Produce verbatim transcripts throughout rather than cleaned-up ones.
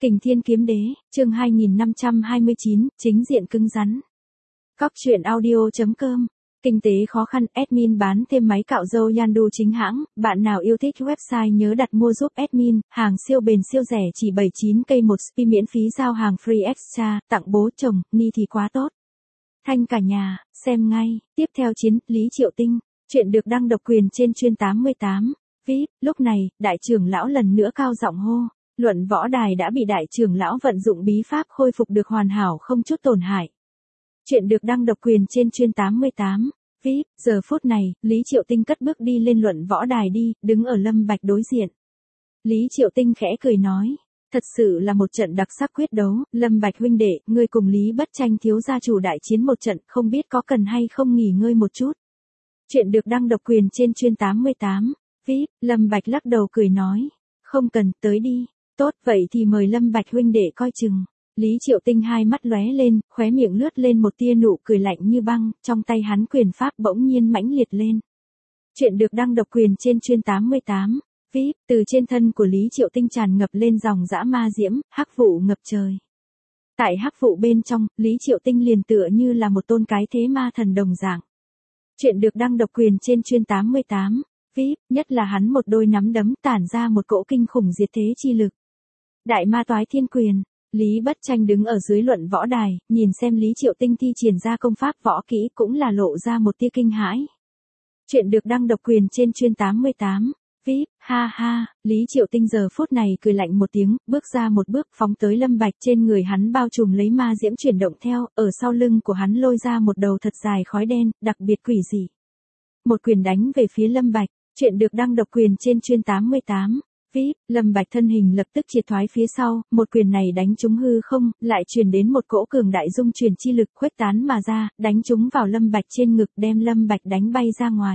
Kình Thiên Kiếm Đế, chương hai nghìn năm trăm hai mươi chín, chính diện cứng rắn. Cóc truyện audio chấm com. Kinh tế khó khăn, admin bán thêm máy cạo râu Yandu chính hãng, bạn nào yêu thích website nhớ đặt mua giúp admin, hàng siêu bền siêu rẻ chỉ bảy mươi chín k một spi miễn phí giao hàng free extra, tặng bố chồng, ni thì quá tốt. Thanh cả nhà, xem ngay, tiếp theo chiến, Lý Triệu Tinh, chuyện được đăng độc quyền trên chuyên tám mươi tám. vê i pê, lúc này, đại trưởng lão lần nữa cao giọng hô. Luận võ đài đã bị đại trưởng lão vận dụng bí pháp khôi phục được hoàn hảo không chút tổn hại. Chuyện được đăng độc quyền trên chuyên tám mươi tám. vê i pê, giờ phút này, Lý Triệu Tinh cất bước đi lên luận võ đài đi, đứng ở Lâm Bạch đối diện. Lý Triệu Tinh khẽ cười nói, thật sự là một trận đặc sắc quyết đấu, Lâm Bạch huynh đệ, ngươi cùng Lý Bất Tranh thiếu gia chủ đại chiến một trận, không biết có cần hay không nghỉ ngơi một chút. Chuyện được đăng độc quyền trên chuyên tám mươi tám. vê i pê, Lâm Bạch lắc đầu cười nói, không cần, tới đi. Tốt, vậy thì mời Lâm Bạch huynh đệ coi chừng. Lý Triệu Tinh hai mắt lóe lên, khóe miệng lướt lên một tia nụ cười lạnh như băng, trong tay hắn quyền pháp bỗng nhiên mãnh liệt lên. Chuyện được đăng độc quyền trên chuyên tám mươi tám. vê i pê, từ trên thân của Lý Triệu Tinh tràn ngập lên dòng dã ma diễm, hắc vụ ngập trời. Tại hắc vụ bên trong, Lý Triệu Tinh liền tựa như là một tôn cái thế ma thần đồng dạng. Chuyện được đăng độc quyền trên chuyên tám mươi tám. vê i pê, nhất là hắn một đôi nắm đấm tản ra một cỗ kinh khủng diệt thế chi lực. Đại ma toái thiên quyền, Lý Bất Tranh đứng ở dưới luận võ đài, nhìn xem Lý Triệu Tinh thi triển ra công pháp võ kỹ cũng là lộ ra một tia kinh hãi. Chuyện được đăng độc quyền trên chuyên tám mươi tám. vê i pê, ha ha, Lý Triệu Tinh giờ phút này cười lạnh một tiếng, bước ra một bước phóng tới Lâm Bạch, trên người hắn bao trùm lấy ma diễm chuyển động theo, ở sau lưng của hắn lôi ra một đầu thật dài khói đen, đặc biệt quỷ dị. Một quyền đánh về phía Lâm Bạch, chuyện được đăng độc quyền trên chuyên tám mươi tám. vê i pê, Lâm Bạch thân hình lập tức triệt thoái phía sau, một quyền này đánh trúng hư không, lại truyền đến một cỗ cường đại dung truyền chi lực khuếch tán mà ra, đánh trúng vào Lâm Bạch trên ngực đem Lâm Bạch đánh bay ra ngoài.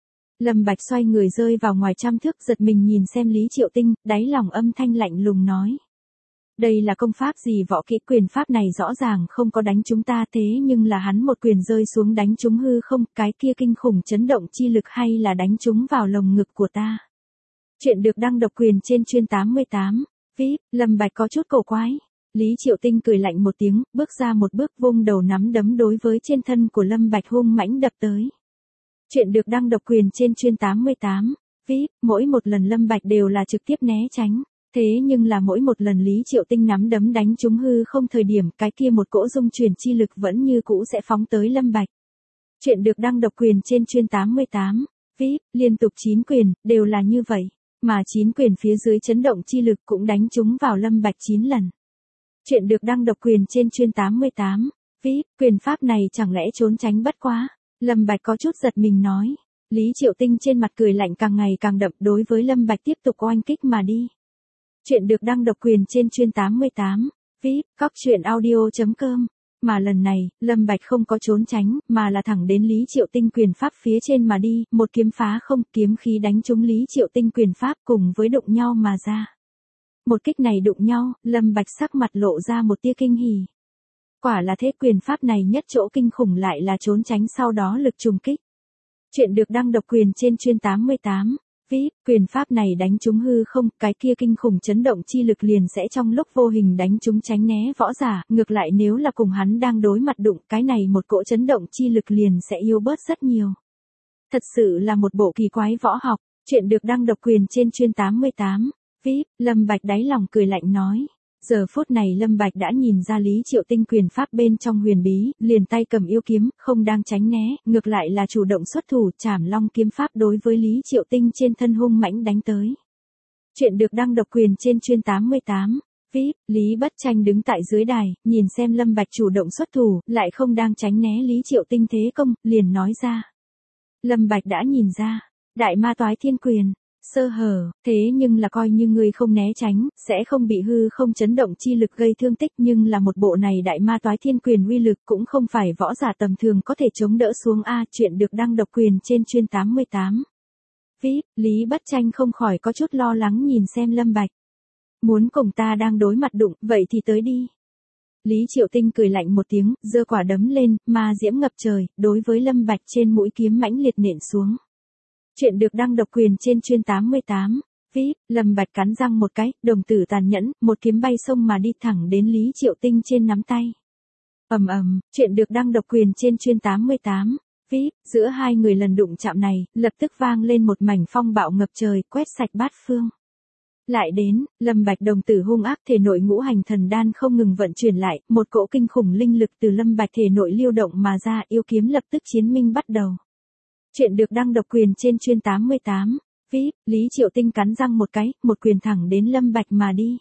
Lâm Bạch xoay người rơi vào ngoài trăm thước, giật mình nhìn xem Lý Triệu Tinh, đáy lòng âm thanh lạnh lùng nói. Đây là công pháp gì võ kỹ, quyền pháp này rõ ràng không có đánh chúng ta, thế nhưng là hắn một quyền rơi xuống đánh trúng hư không, cái kia kinh khủng chấn động chi lực hay là đánh trúng vào lồng ngực của ta. Chuyện được đăng độc quyền trên chuyên tám mươi tám. vê i pê, Lâm Bạch có chút cổ quái. Lý Triệu Tinh cười lạnh một tiếng, bước ra một bước vung đầu nắm đấm đối với trên thân của Lâm Bạch hung mãnh đập tới. Chuyện được đăng độc quyền trên chuyên tám mươi tám. vê i pê, mỗi một lần Lâm Bạch đều là trực tiếp né tránh. Thế nhưng là mỗi một lần Lý Triệu Tinh nắm đấm đánh trúng hư không thời điểm, cái kia một cỗ dung truyền chi lực vẫn như cũ sẽ phóng tới Lâm Bạch. Chuyện được đăng độc quyền trên chuyên tám mươi tám. vê i pê, liên tục chín quyền, đều là như vậy. Mà chín quyền phía dưới chấn động chi lực cũng đánh trúng vào Lâm Bạch chín lần. Chuyện được đăng độc quyền trên chuyên tám mươi tám. vê i pê, quyền pháp này chẳng lẽ trốn tránh bất quá. Lâm Bạch có chút giật mình nói. Lý Triệu Tinh trên mặt cười lạnh càng ngày càng đậm, đối với Lâm Bạch tiếp tục oanh kích mà đi. Chuyện được đăng độc quyền trên chuyên tám mươi tám. vê i pê, cóc truyện audio chấm com. Mà lần này, Lâm Bạch không có trốn tránh, mà là thẳng đến Lý Triệu Tinh quyền pháp phía trên mà đi, một kiếm phá không, kiếm khí đánh trúng Lý Triệu Tinh quyền pháp cùng với đụng nhau mà ra. Một kích này đụng nhau, Lâm Bạch sắc mặt lộ ra một tia kinh hỉ. Quả là thế, quyền pháp này nhất chỗ kinh khủng lại là trốn tránh sau đó lực trùng kích. Chuyện được đăng độc quyền trên chuyên tám mươi tám. vê i pê, quyền pháp này đánh trúng hư không, cái kia kinh khủng chấn động chi lực liền sẽ trong lúc vô hình đánh trúng tránh né võ giả, ngược lại nếu là cùng hắn đang đối mặt đụng, cái này một cỗ chấn động chi lực liền sẽ yếu bớt rất nhiều. Thật sự là một bộ kỳ quái võ học. Chuyện được đăng độc quyền trên chuyên tám mươi tám. vê i pê, Lâm Bạch đáy lòng cười lạnh nói. Giờ phút này Lâm Bạch đã nhìn ra Lý Triệu Tinh quyền pháp bên trong huyền bí, liền tay cầm yêu kiếm, không đang tránh né, ngược lại là chủ động xuất thủ, Trảm Long kiếm pháp đối với Lý Triệu Tinh trên thân hung mãnh đánh tới. Chuyện được đăng độc quyền trên chuyên tám mươi tám. vê i pê, Lý Bất Tranh đứng tại dưới đài, nhìn xem Lâm Bạch chủ động xuất thủ, lại không đang tránh né Lý Triệu Tinh thế công, liền nói ra. Lâm Bạch đã nhìn ra, đại ma toái thiên quyền. Sơ hở, thế nhưng là coi như ngươi không né tránh, sẽ không bị hư không chấn động chi lực gây thương tích, nhưng là một bộ này đại ma toái thiên quyền uy lực cũng không phải võ giả tầm thường có thể chống đỡ xuống a. Chuyện được đăng độc quyền trên chuyên tám mươi tám. vê i pê, Lý Bất Tranh không khỏi có chút lo lắng nhìn xem Lâm Bạch. Muốn cùng ta đang đối mặt đụng, vậy thì tới đi. Lý Triệu Tinh cười lạnh một tiếng, giơ quả đấm lên, ma diễm ngập trời, đối với Lâm Bạch trên mũi kiếm mãnh liệt nện xuống. Chuyện được đăng độc quyền trên chuyên tám mươi tám. vê i pê, Lâm Bạch cắn răng một cái, đồng tử tàn nhẫn, một kiếm bay sông mà đi thẳng đến Lý Triệu Tinh trên nắm tay. Ầm ầm, chuyện được đăng độc quyền trên chuyên tám mươi tám. vê i pê, giữa hai người lần đụng chạm này, lập tức vang lên một mảnh phong bạo ngập trời, quét sạch bát phương. Lại đến, Lâm Bạch đồng tử hung ác, thể nội ngũ hành thần đan không ngừng vận chuyển lại, một cỗ kinh khủng linh lực từ Lâm Bạch thể nội lưu động mà ra, yêu kiếm lập tức chiến minh bắt đầu. Chuyện được đăng độc quyền trên chuyên tám mươi tám. vê i pê, Lý Triệu Tinh cắn răng một cái, một quyền thẳng đến Lâm Bạch mà đi.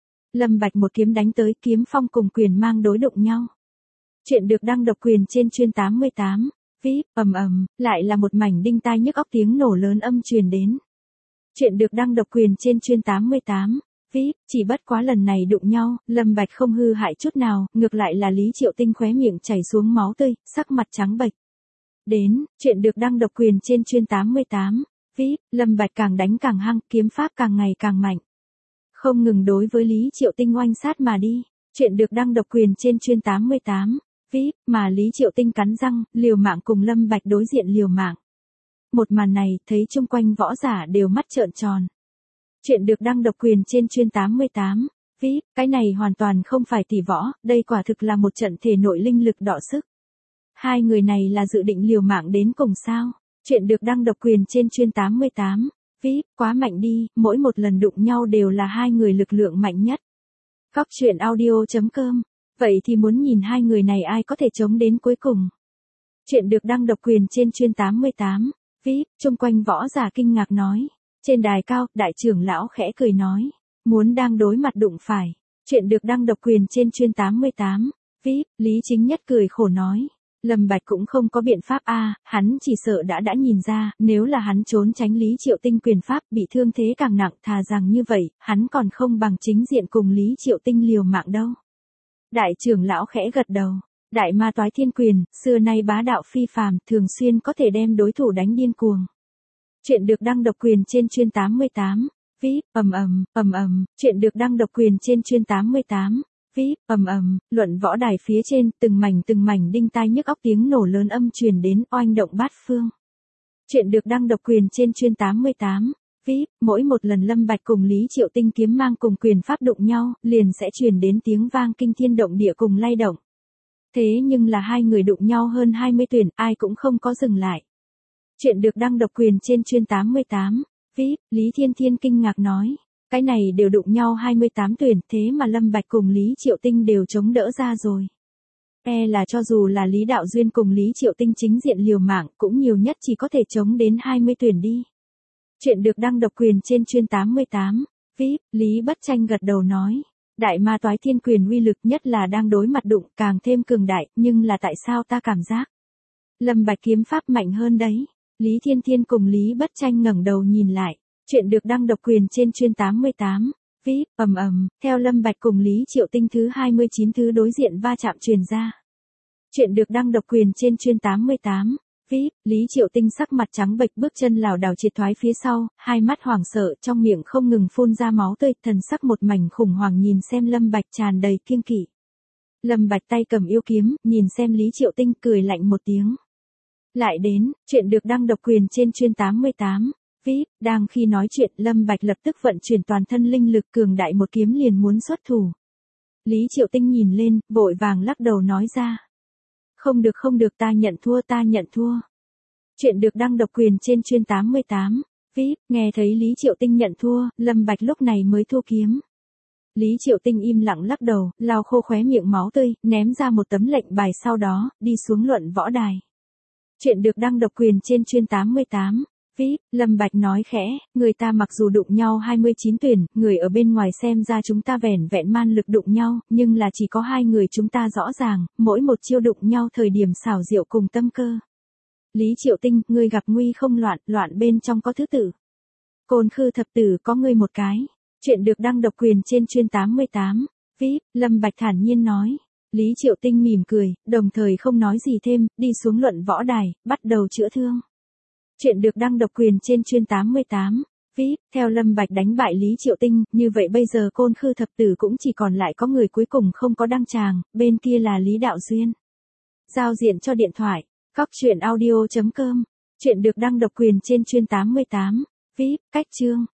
Lâm Bạch một kiếm đánh tới, kiếm phong cùng quyền mang đối đụng nhau. Chuyện được đăng độc quyền trên chuyên tám mươi tám. vê i pê, ầm ầm, lại là một mảnh đinh tai nhức óc tiếng nổ lớn âm truyền đến. Chuyện được đăng độc quyền trên chuyên tám mươi tám. vê i pê, chỉ bất quá lần này đụng nhau, Lâm Bạch không hư hại chút nào, ngược lại là Lý Triệu Tinh khóe miệng chảy xuống máu tươi, sắc mặt trắng bệch. Đến, chuyện được đăng độc quyền trên chuyên tám mươi tám. vê i pê, Lâm Bạch càng đánh càng hăng, kiếm pháp càng ngày càng mạnh. Không ngừng đối với Lý Triệu Tinh oanh sát mà đi. Chuyện được đăng độc quyền trên chuyên tám mươi tám. vê i pê, mà Lý Triệu Tinh cắn răng, liều mạng cùng Lâm Bạch đối diện liều mạng. Một màn này, thấy chung quanh võ giả đều mắt trợn tròn. Chuyện được đăng độc quyền trên chuyên tám mươi tám. vê i pê, cái này hoàn toàn không phải tỷ võ, đây quả thực là một trận thể nội linh lực đọ sức. Hai người này là dự định liều mạng đến cùng sao? Chuyện được đăng độc quyền trên chuyên tám mươi tám. vê i pê, quá mạnh đi, mỗi một lần đụng nhau đều là hai người lực lượng mạnh nhất. Cóc truyện audio chấm com. Vậy thì muốn nhìn hai người này ai có thể chống đến cuối cùng. Chuyện được đăng độc quyền trên chuyên tám mươi tám. vê i pê, chung quanh võ giả kinh ngạc nói. Trên đài cao, đại trưởng lão khẽ cười nói. Muốn đang đối mặt đụng phải. Chuyện được đăng độc quyền trên chuyên tám mươi tám. vê i pê, Lý Chính Nhất cười khổ nói. Lâm Bạch cũng không có biện pháp a, à, hắn chỉ sợ đã đã nhìn ra, nếu là hắn trốn tránh Lý Triệu Tinh quyền pháp bị thương thế càng nặng, thà rằng như vậy, hắn còn không bằng chính diện cùng Lý Triệu Tinh liều mạng đâu. Đại trưởng lão khẽ gật đầu. Đại ma toái thiên quyền, xưa nay bá đạo phi phàm, thường xuyên có thể đem đối thủ đánh điên cuồng. Chuyện được đăng độc quyền trên chuyên tám mươi tám. vê i pê, ầm ầm, ầm ầm, chuyện được đăng độc quyền trên chuyên tám mươi tám. vê i pê, ầm ầm, luận võ đài phía trên, từng mảnh từng mảnh đinh tai nhức óc tiếng nổ lớn âm truyền đến, oanh động bát phương. Chuyện được đăng độc quyền trên chuyên tám mươi tám. vê i pê, mỗi một lần Lâm Bạch cùng Lý Triệu Tinh kiếm mang cùng quyền pháp đụng nhau, liền sẽ truyền đến tiếng vang kinh thiên động địa cùng lay động. Thế nhưng là hai người đụng nhau hơn hai mươi tuyển, ai cũng không có dừng lại. Chuyện được đăng độc quyền trên chuyên tám mươi tám. vê i pê, Lý Thiên Thiên kinh ngạc nói. Cái này đều đụng nhau hai mươi tám tuyển, thế mà Lâm Bạch cùng Lý Triệu Tinh đều chống đỡ ra rồi. E là cho dù là Lý Đạo Duyên cùng Lý Triệu Tinh chính diện liều mạng, cũng nhiều nhất chỉ có thể chống đến hai mươi tuyển đi. Chuyện được đăng độc quyền trên chuyên tám mươi tám. vê i pê, Lý Bất Tranh gật đầu nói. Đại ma toái thiên quyền uy lực nhất là đang đối mặt đụng càng thêm cường đại, nhưng là tại sao ta cảm giác Lâm Bạch kiếm pháp mạnh hơn đấy. Lý Thiên Thiên cùng Lý Bất Tranh ngẩng đầu nhìn lại. Chuyện được đăng độc quyền trên chuyên tám mươi tám. vê i pê, ầm ầm, theo Lâm Bạch cùng Lý Triệu Tinh thứ hai mươi chín thứ đối diện va chạm truyền ra. Chuyện được đăng độc quyền trên chuyên tám mươi tám. vê i pê, Lý Triệu Tinh sắc mặt trắng bệch bước chân lảo đảo triệt thoái phía sau, hai mắt hoảng sợ trong miệng không ngừng phun ra máu tươi, thần sắc một mảnh khủng hoảng nhìn xem Lâm Bạch tràn đầy kiêng kỵ. Lâm Bạch tay cầm yêu kiếm, nhìn xem Lý Triệu Tinh cười lạnh một tiếng. Lại đến, chuyện được đăng độc quyền trên chuyên tám mươi tám. vê i pê, đang khi nói chuyện Lâm Bạch lập tức vận chuyển toàn thân linh lực cường đại một kiếm liền muốn xuất thủ. Lý Triệu Tinh nhìn lên, vội vàng lắc đầu nói ra. Không được không được, ta nhận thua ta nhận thua. Chuyện được đăng độc quyền trên chuyên tám mươi tám. vê i pê, nghe thấy Lý Triệu Tinh nhận thua, Lâm Bạch lúc này mới thu kiếm. Lý Triệu Tinh im lặng lắc đầu, lau khô khóe miệng máu tươi, ném ra một tấm lệnh bài sau đó, đi xuống luận võ đài. Chuyện được đăng độc quyền trên chuyên tám mươi tám. vê i pê, Lâm Bạch nói khẽ, người ta mặc dù đụng nhau hai mươi chín tuyển, người ở bên ngoài xem ra chúng ta vẻn vẹn man lực đụng nhau, nhưng là chỉ có hai người chúng ta rõ ràng, mỗi một chiêu đụng nhau thời điểm xảo diệu cùng tâm cơ. Lý Triệu Tinh, ngươi gặp nguy không loạn, loạn bên trong có thứ tự. Côn Khư thập tử có ngươi một cái. Chuyện được đăng độc quyền trên chuyên tám mươi tám. vê i pê, Lâm Bạch thản nhiên nói. Lý Triệu Tinh mỉm cười, đồng thời không nói gì thêm, đi xuống luận võ đài, bắt đầu chữa thương. Chuyện được đăng độc quyền trên chuyên tám mươi tám. vê i pê, theo Lâm Bạch đánh bại Lý Triệu Tinh, như vậy bây giờ Côn Khư thập tử cũng chỉ còn lại có người cuối cùng không có đăng tràng, bên kia là Lý Đạo Duyên. Giao diện cho điện thoại, cóc truyện audio chấm com. Chuyện được đăng độc quyền trên chuyên tám mươi tám. vê i pê, cách chương.